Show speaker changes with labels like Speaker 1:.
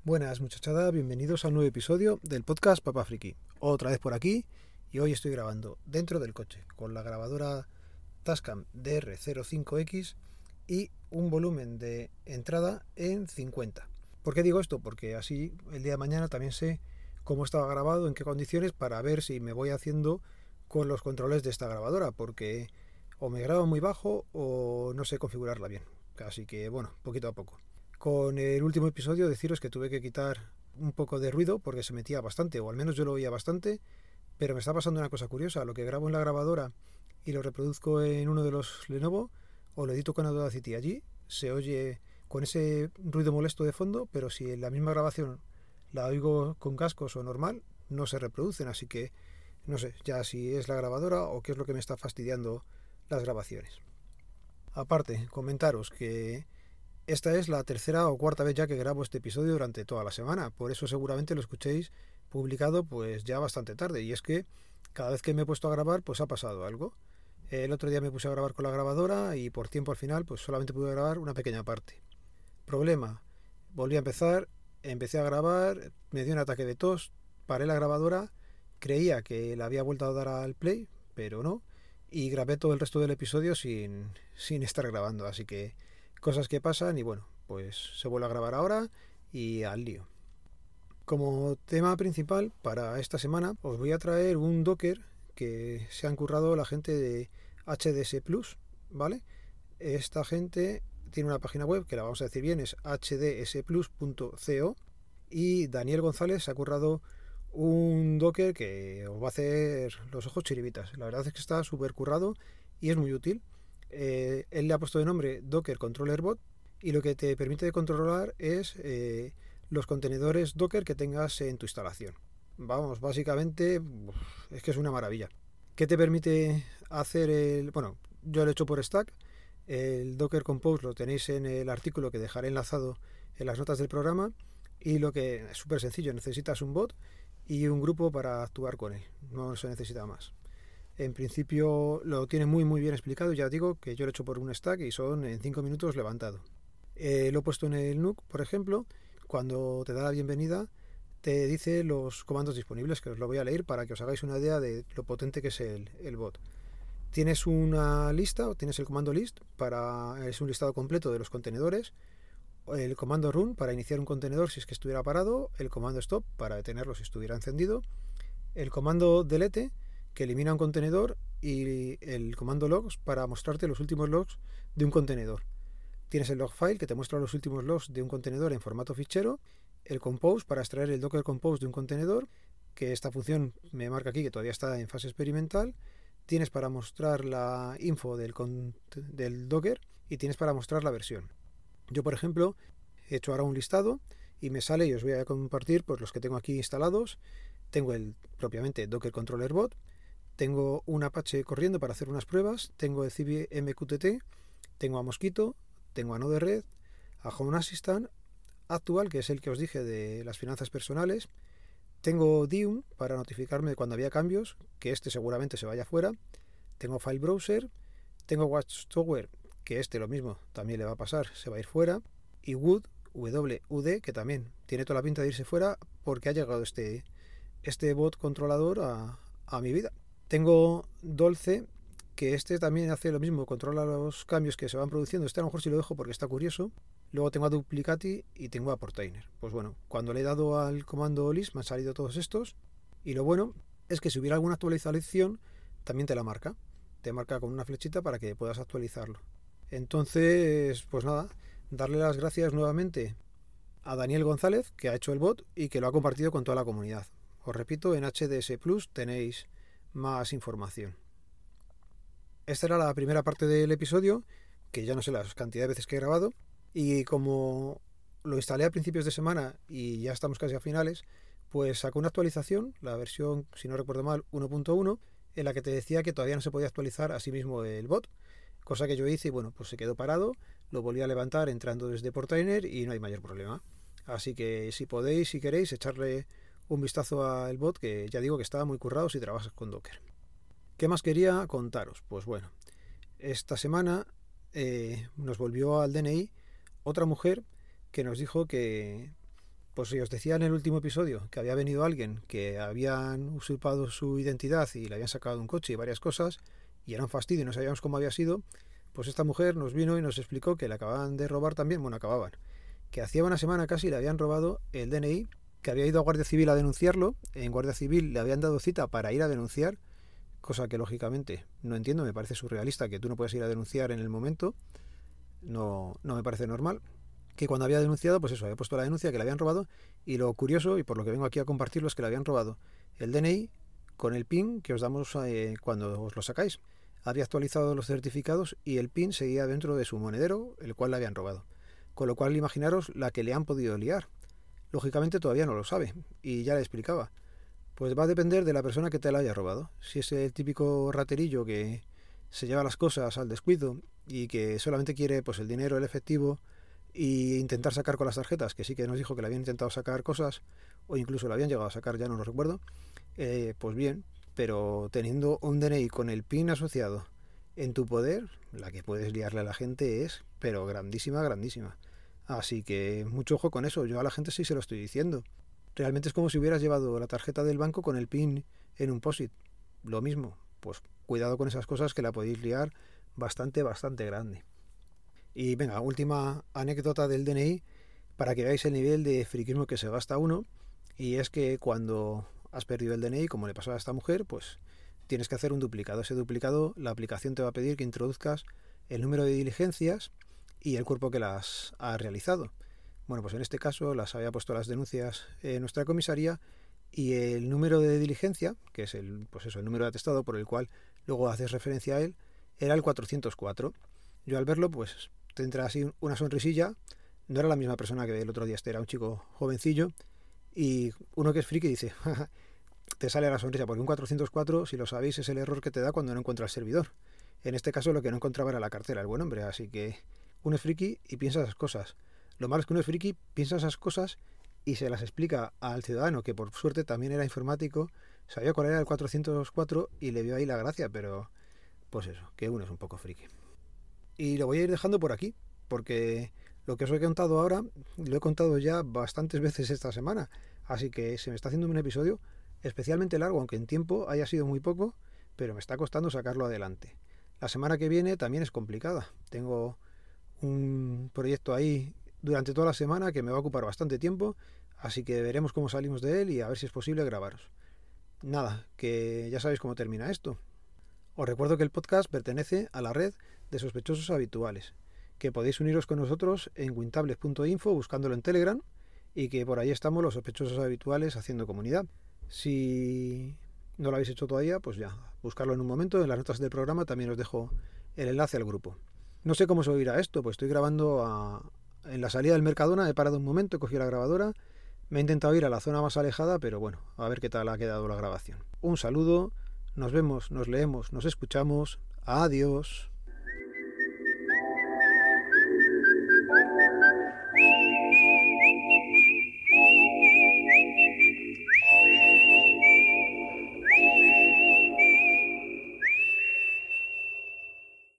Speaker 1: Buenas muchachada, bienvenidos al nuevo episodio del podcast Papa Friki. Otra vez por aquí y hoy estoy grabando dentro del coche con la grabadora Tascam DR05X y un volumen de entrada en 50. ¿Por qué digo esto? Porque así el día de mañana también sé cómo estaba grabado, en qué condiciones, para ver si me voy haciendo con los controles de esta grabadora, porque o me graba muy bajo o no sé configurarla bien. Así que bueno, poquito a poco. Con el último episodio deciros que tuve que quitar un poco de ruido porque se metía bastante, o al menos yo lo oía bastante, pero me está pasando una cosa curiosa. Lo que grabo en la grabadora y lo reproduzco en uno de los Lenovo o lo edito con Audacity allí, se oye con ese ruido molesto de fondo, pero si en la misma grabación la oigo con cascos o normal, no se reproducen, así que no sé ya si es la grabadora o qué es lo que me está fastidiando las grabaciones. Aparte, comentaros que esta es la tercera o cuarta vez ya que grabo este episodio durante toda la semana, por eso seguramente lo escuchéis publicado pues ya bastante tarde, y es que cada vez que me he puesto a grabar pues ha pasado algo. El otro día me puse a grabar con la grabadora y por tiempo al final pues solamente pude grabar una pequeña parte. Problema, volví a empezar, empecé a grabar, me dio un ataque de tos, paré la grabadora, creía que la había vuelto a dar al play, pero no, y grabé todo el resto del episodio sin estar grabando, así que cosas que pasan y bueno, pues se vuelve a grabar ahora y al lío. Como tema principal para esta semana os voy a traer un Docker que se han currado la gente de HDS Plus, ¿vale? Esta gente tiene una página web que la vamos a decir bien, es hdsplus.co, y Daniel González se ha currado un Docker que os va a hacer los ojos chiribitas. La verdad es que está súper currado y es muy útil. Él le ha puesto de nombre Docker Controller Bot y lo que te permite controlar es los contenedores Docker que tengas en tu instalación. Vamos, básicamente es que es una maravilla. ¿Qué te permite hacer el...? Bueno, yo lo he hecho por Stack. El Docker Compose lo tenéis en el artículo que dejaré enlazado en las notas del programa, y lo que es súper sencillo, necesitas un bot y un grupo para actuar con él, no se necesita más. En principio lo tiene muy bien explicado, ya digo que yo lo he hecho por un Stack y son en 5 minutos levantado. Lo he puesto en el NUC, por ejemplo, cuando te da la bienvenida te dice los comandos disponibles, que os lo voy a leer para que os hagáis una idea de lo potente que es el bot. Tienes una lista, o tienes el comando list, es un listado completo de los contenedores, el comando run para iniciar un contenedor si es que estuviera parado, el comando stop para detenerlo si estuviera encendido, el comando delete que elimina un contenedor, y el comando logs para mostrarte los últimos logs de un contenedor. Tienes el log file que te muestra los últimos logs de un contenedor en formato fichero, el compose para extraer el docker compose de un contenedor, que esta función me marca aquí que todavía está en fase experimental. Tienes para mostrar la info del Docker y tienes para mostrar la versión. Yo, por ejemplo, he hecho ahora un listado y me sale, y os voy a compartir pues los que tengo aquí instalados. Tengo el propiamente Docker Controller Bot, tengo un Apache corriendo para hacer unas pruebas, tengo el CVMQTT, tengo a Mosquito, tengo a Node-RED, a Home Assistant, Actual, que es el que os dije de las finanzas personales, tengo Dium para notificarme cuando había cambios, que este seguramente se vaya fuera. Tengo File Browser. Tengo Watchtower, que este lo mismo, también le va a pasar, se va a ir fuera. Y Wood, WUD, que también tiene toda la pinta de irse fuera porque ha llegado este bot controlador a mi vida. Tengo Dolce, que este también hace lo mismo, controla los cambios que se van produciendo. Este a lo mejor sí lo dejo porque está curioso. Luego tengo a Duplicati y tengo a Portainer. Pues bueno, cuando le he dado al comando list me han salido todos estos. Y lo bueno es que si hubiera alguna actualización también te la marca. Te marca con una flechita para que puedas actualizarlo. Entonces, pues nada, darle las gracias nuevamente a Daniel González, que ha hecho el bot y que lo ha compartido con toda la comunidad. Os repito, en HDS Plus tenéis más información. Esta era la primera parte del episodio, que ya no sé la cantidad de veces que he grabado. Y como lo instalé a principios de semana y ya estamos casi a finales, pues sacó una actualización, la versión, si no recuerdo mal, 1.1, en la que te decía que todavía no se podía actualizar a sí mismo el bot, cosa que yo hice y bueno, pues se quedó parado, lo volví a levantar entrando desde Portainer y no hay mayor problema. Así que si podéis, si queréis, echarle un vistazo al bot, que ya digo que está muy currado si trabajas con Docker. ¿Qué más quería contaros? Pues bueno, esta semana nos volvió al DNI otra mujer que nos dijo que Pues si os decía en el último episodio que había venido alguien que habían usurpado su identidad y le habían sacado un coche y varias cosas, y era un fastidio y no sabíamos cómo había sido, pues esta mujer nos vino y nos explicó que le acababan de robar también, bueno, acababan, que hacía una semana casi le habían robado el DNI, que había ido a Guardia Civil a denunciarlo, en Guardia Civil le habían dado cita para ir a denunciar, cosa que lógicamente no entiendo, me parece surrealista que tú no puedas ir a denunciar en el momento, no me parece normal. Que cuando había denunciado, pues eso, había puesto la denuncia que le habían robado, y lo curioso, y por lo que vengo aquí a compartirlo, es que le habían robado el DNI con el PIN que os damos cuando os lo sacáis. Había actualizado los certificados y el PIN seguía dentro de su monedero, el cual le habían robado. Con lo cual imaginaros la que le han podido liar. Lógicamente todavía no lo sabe, y ya le explicaba. Pues va a depender de la persona que te la haya robado. Si es el típico raterillo que se lleva las cosas al descuido y que solamente quiere pues el dinero, el efectivo, y intentar sacar con las tarjetas, que sí que nos dijo que le habían intentado sacar cosas, o incluso le habían llegado a sacar, ya no lo recuerdo, pues bien, pero teniendo un DNI con el PIN asociado en tu poder, la que puedes liarle a la gente es, pero grandísima, grandísima. Así que mucho ojo con eso, yo a la gente sí se lo estoy diciendo. Realmente es como si hubieras llevado la tarjeta del banco con el PIN en un POSIT. Lo mismo, pues cuidado con esas cosas que la podéis liar bastante, bastante grande. Y venga, última anécdota del DNI para que veáis el nivel de friquismo que se gasta uno. Y es que cuando has perdido el DNI, como le pasó a esta mujer, pues tienes que hacer un duplicado. Ese duplicado, la aplicación te va a pedir que introduzcas el número de diligencias y el cuerpo que las ha realizado. Bueno, pues en este caso las había puesto las denuncias en nuestra comisaría, y el número de diligencia, que es el número de atestado por el cual luego haces referencia a él, era el 404. Yo al verlo, pues te entra así una sonrisilla. No era la misma persona que el otro día, era un chico jovencillo, y uno que es friki dice, te sale la sonrisa, porque un 404, si lo sabéis, es el error que te da cuando no encuentra el servidor. En este caso lo que no encontraba era la cartera, el buen hombre, así que uno es friki y piensa esas cosas. Lo malo es que uno es friki, piensa esas cosas y se las explica al ciudadano, que por suerte también era informático, sabía cuál era el 404 y le vio ahí la gracia, pero pues eso, que uno es un poco friki. Y lo voy a ir dejando por aquí, porque lo que os he contado ahora lo he contado ya bastantes veces esta semana, así que se me está haciendo un episodio especialmente largo, aunque en tiempo haya sido muy poco, pero me está costando sacarlo adelante. La semana que viene también es complicada. Tengo un proyecto ahí durante toda la semana que me va a ocupar bastante tiempo, así que veremos cómo salimos de él y a ver si es posible grabaros. Nada, que ya sabéis cómo termina esto. Os recuerdo que el podcast pertenece a la red de sospechosos habituales, que podéis uniros con nosotros en wintable.info buscándolo en Telegram, y que por ahí estamos los sospechosos habituales haciendo comunidad. Si no lo habéis hecho todavía, pues ya, buscarlo en un momento. En las notas del programa también os dejo el enlace al grupo. No sé cómo se oirá esto, pues estoy grabando en la salida del Mercadona, he parado un momento, he cogido la grabadora, me he intentado ir a la zona más alejada, pero bueno, a ver qué tal ha quedado la grabación. Un saludo, nos vemos, nos leemos, nos escuchamos, adiós.